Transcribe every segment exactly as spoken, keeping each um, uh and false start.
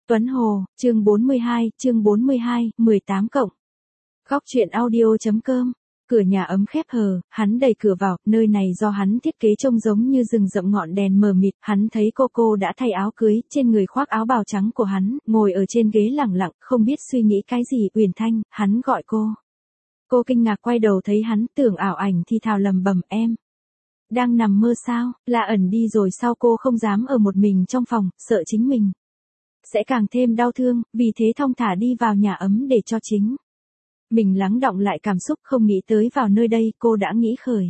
Tuấn Hồ, chương bốn mươi hai, chương bốn mươi hai, mười tám cộng. Góc truyện audio.com. Cửa nhà ấm khép hờ, hắn đẩy cửa vào, nơi này do hắn thiết kế trông giống như rừng rậm ngọn đèn mờ mịt, hắn thấy cô cô đã thay áo cưới, trên người khoác áo bào trắng của hắn, ngồi ở trên ghế lẳng lặng, không biết suy nghĩ cái gì. Uyển Thanh, hắn gọi cô. Cô kinh ngạc quay đầu thấy hắn, tưởng ảo ảnh thì thào lầm bầm, em đang nằm mơ sao? Là ẩn đi rồi sao? Cô không dám ở một mình trong phòng, sợ chính mình sẽ càng thêm đau thương, vì thế thong thả đi vào nhà ấm để cho chính mình lắng đọng lại cảm xúc. Không nghĩ tới vào nơi đây cô đã nghĩ khởi.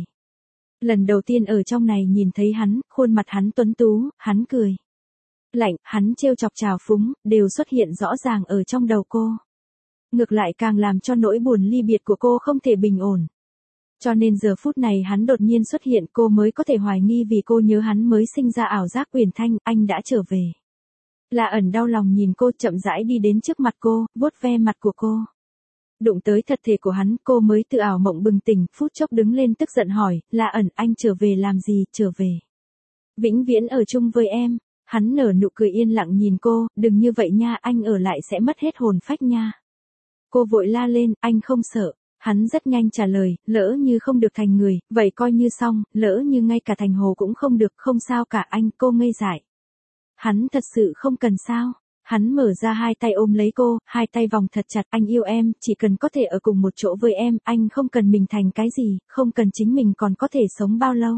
Lần đầu tiên ở trong này nhìn thấy hắn, khuôn mặt hắn tuấn tú, hắn cười lạnh, hắn trêu chọc trào phúng, đều xuất hiện rõ ràng ở trong đầu cô. Ngược lại càng làm cho nỗi buồn ly biệt của cô không thể bình ổn. Cho nên giờ phút này hắn đột nhiên xuất hiện, cô mới có thể hoài nghi vì cô nhớ hắn mới sinh ra ảo giác. Uyển Thanh, anh đã trở về. Là ẩn đau lòng nhìn cô, chậm rãi đi đến trước mặt cô, vuốt ve mặt của cô. Đụng tới thật thể của hắn, cô mới từ ảo mộng bừng tỉnh, phút chốc đứng lên tức giận hỏi, là ẩn, anh trở về làm gì? Trở về vĩnh viễn ở chung với em. Hắn nở nụ cười yên lặng nhìn cô, đừng như vậy nha, anh ở lại sẽ mất hết hồn phách nha. Cô vội la lên, anh không sợ. Hắn rất nhanh trả lời, lỡ như không được thành người, vậy coi như xong, lỡ như ngay cả thành hồ cũng không được, không sao cả anh. Cô ngây dại. Hắn thật sự không cần sao? Hắn mở ra hai tay ôm lấy cô, hai tay vòng thật chặt, anh yêu em, chỉ cần có thể ở cùng một chỗ với em, anh không cần mình thành cái gì, không cần chính mình còn có thể sống bao lâu.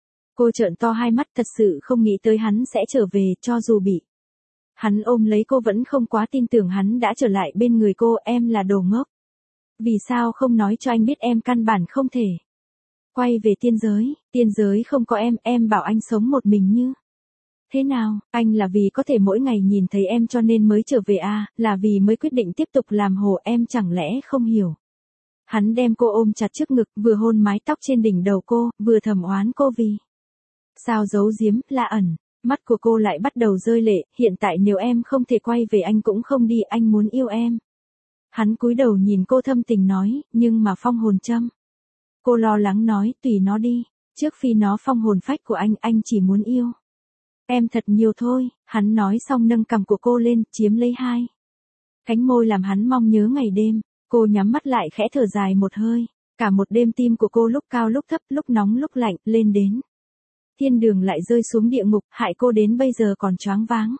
Cô trợn to hai mắt, thật sự không nghĩ tới hắn sẽ trở về, cho dù bị hắn ôm lấy cô vẫn không quá tin tưởng hắn đã trở lại bên người cô. Em là đồ ngốc. Vì sao không nói cho anh biết em căn bản không thể quay về tiên giới? Tiên giới không có em, em bảo anh sống một mình như thế nào? Anh là vì có thể mỗi ngày nhìn thấy em cho nên mới trở về à, là vì mới quyết định tiếp tục làm hồ, em chẳng lẽ không hiểu? Hắn đem cô ôm chặt trước ngực, vừa hôn mái tóc trên đỉnh đầu cô, vừa thầm oán cô vì sao giấu giếm. Là ẩn, mắt của cô lại bắt đầu rơi lệ, hiện tại nếu em không thể quay về anh cũng không đi, anh muốn yêu em. Hắn cúi đầu nhìn cô thâm tình nói, nhưng mà phong hồn châm. Cô lo lắng nói, tùy nó đi, trước khi nó phong hồn phách của anh, anh chỉ muốn yêu em thật nhiều thôi. Hắn nói xong nâng cằm của cô lên, chiếm lấy hai cánh môi làm hắn mong nhớ ngày đêm. Cô nhắm mắt lại khẽ thở dài một hơi. Cả một đêm tim của cô lúc cao lúc thấp, lúc nóng lúc lạnh, lên đến thiên đường lại rơi xuống địa ngục, hại cô đến bây giờ còn choáng váng.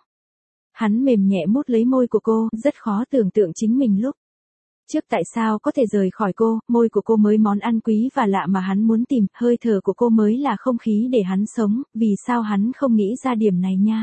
Hắn mềm nhẹ mút lấy môi của cô, rất khó tưởng tượng chính mình lúc trước tại sao có thể rời khỏi cô. Môi của cô mới món ăn quý và lạ mà hắn muốn tìm, hơi thở của cô mới là không khí để hắn sống, vì sao hắn không nghĩ ra điểm này nha.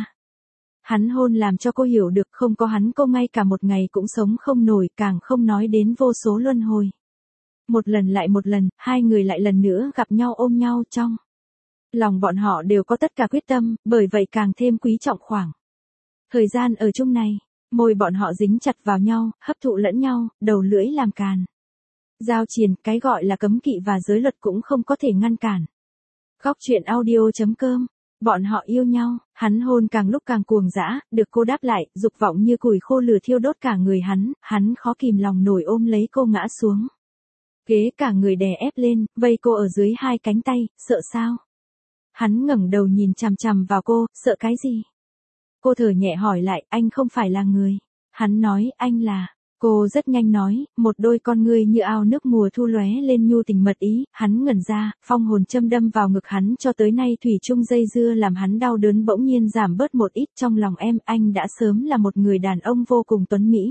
Hắn hôn làm cho cô hiểu được, không có hắn cô ngay cả một ngày cũng sống không nổi, càng không nói đến vô số luân hồi. Một lần lại một lần, hai người lại lần nữa gặp nhau ôm nhau, trong lòng bọn họ đều có tất cả quyết tâm, bởi vậy càng thêm quý trọng khoảng thời gian ở chung này. Môi bọn họ dính chặt vào nhau, hấp thụ lẫn nhau, đầu lưỡi làm càn giao triền, cái gọi là cấm kỵ và giới luật cũng không có thể ngăn cản. Góc truyện audio.com. Bọn họ yêu nhau, hắn hôn càng lúc càng cuồng dã, được cô đáp lại, dục vọng như củi khô lửa thiêu đốt cả người hắn, hắn khó kìm lòng nổi ôm lấy cô ngã xuống ghế, cả người đè ép lên, vây cô ở dưới hai cánh tay. Sợ sao? Hắn ngẩng đầu nhìn chằm chằm vào cô, sợ cái gì? Cô thở nhẹ hỏi lại, anh không phải là người. Hắn nói, anh là. Cô rất nhanh nói, một đôi con ngươi như ao nước mùa thu lóe lên nhu tình mật ý. Hắn ngẩn ra, phong hồn châm đâm vào ngực hắn cho tới nay thủy chung dây dưa làm hắn đau đớn bỗng nhiên giảm bớt một ít. Trong lòng em, anh đã sớm là một người đàn ông vô cùng tuấn mỹ.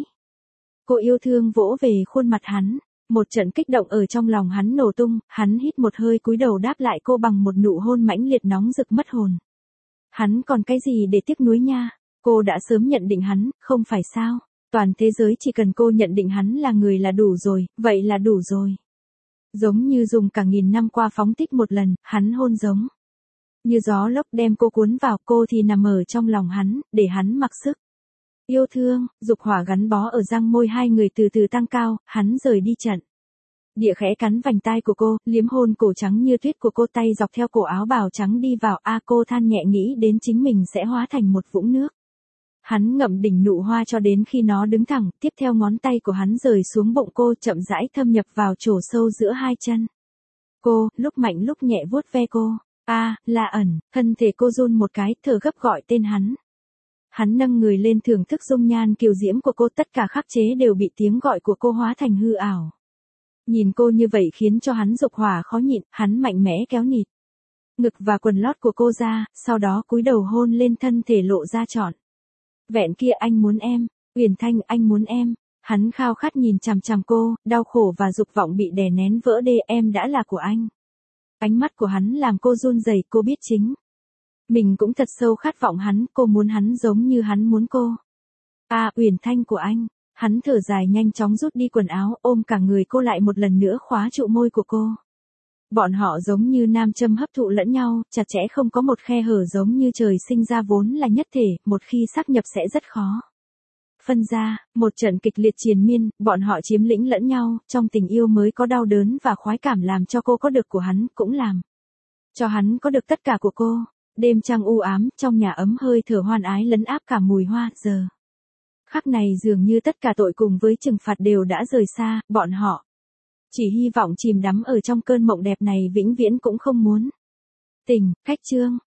Cô yêu thương vỗ về khuôn mặt hắn. Một trận kích động ở trong lòng hắn nổ tung, hắn hít một hơi cúi đầu đáp lại cô bằng một nụ hôn mãnh liệt nóng rực mất hồn. Hắn còn cái gì để tiếc nuối nha? Cô đã sớm nhận định hắn, không phải sao? Toàn thế giới chỉ cần cô nhận định hắn là người là đủ rồi, vậy là đủ rồi. Giống như dùng cả nghìn năm qua phóng thích một lần, hắn hôn giống như gió lốc đem cô cuốn vào, cô thì nằm ở trong lòng hắn, để hắn mặc sức yêu thương. Dục hỏa gắn bó ở răng môi hai người từ từ tăng cao, hắn rời đi trận địa khẽ cắn vành tai của cô, liếm hôn cổ trắng như tuyết của cô, tay dọc theo cổ áo bào trắng đi vào. A cô than nhẹ nghĩ đến chính mình sẽ hóa thành một vũng nước. Hắn ngậm đỉnh nụ hoa cho đến khi nó đứng thẳng, tiếp theo ngón tay của hắn rời xuống bụng cô, chậm rãi thâm nhập vào chỗ sâu giữa hai chân cô, lúc mạnh lúc nhẹ vuốt ve cô. A, là ẩn, thân thể cô run một cái, thở gấp gọi tên hắn. Hắn nâng người lên thưởng thức dung nhan kiều diễm của cô, tất cả khắc chế đều bị tiếng gọi của cô hóa thành hư ảo. Nhìn cô như vậy khiến cho hắn dục hỏa khó nhịn, hắn mạnh mẽ kéo nịt ngực và quần lót của cô ra, sau đó cúi đầu hôn lên thân thể lộ ra trọn vẹn kia. Anh muốn em, Uyển Thanh, anh muốn em. Hắn khao khát nhìn chằm chằm cô, đau khổ và dục vọng bị đè nén vỡ đê. Em đã là của anh. Ánh mắt của hắn làm cô run rẩy, cô biết chính mình cũng thật sâu khát vọng hắn, cô muốn hắn giống như hắn muốn cô. À, Uyển Thanh của anh. Hắn thở dài nhanh chóng rút đi quần áo, ôm cả người cô lại một lần nữa khóa trụ môi của cô. Bọn họ giống như nam châm hấp thụ lẫn nhau, chặt chẽ không có một khe hở, giống như trời sinh ra vốn là nhất thể, một khi sáp nhập sẽ rất khó phân ra. Một trận kịch liệt triền miên, bọn họ chiếm lĩnh lẫn nhau, trong tình yêu mới có đau đớn và khoái cảm, làm cho cô có được của hắn, cũng làm cho hắn có được tất cả của cô. Đêm trăng u ám, trong nhà ấm hơi thở hoan ái lấn áp cả mùi hoa. Giờ khắc này dường như tất cả tội cùng với trừng phạt đều đã rời xa, bọn họ chỉ hy vọng chìm đắm ở trong cơn mộng đẹp này, vĩnh viễn cũng không muốn tỉnh. Khách chương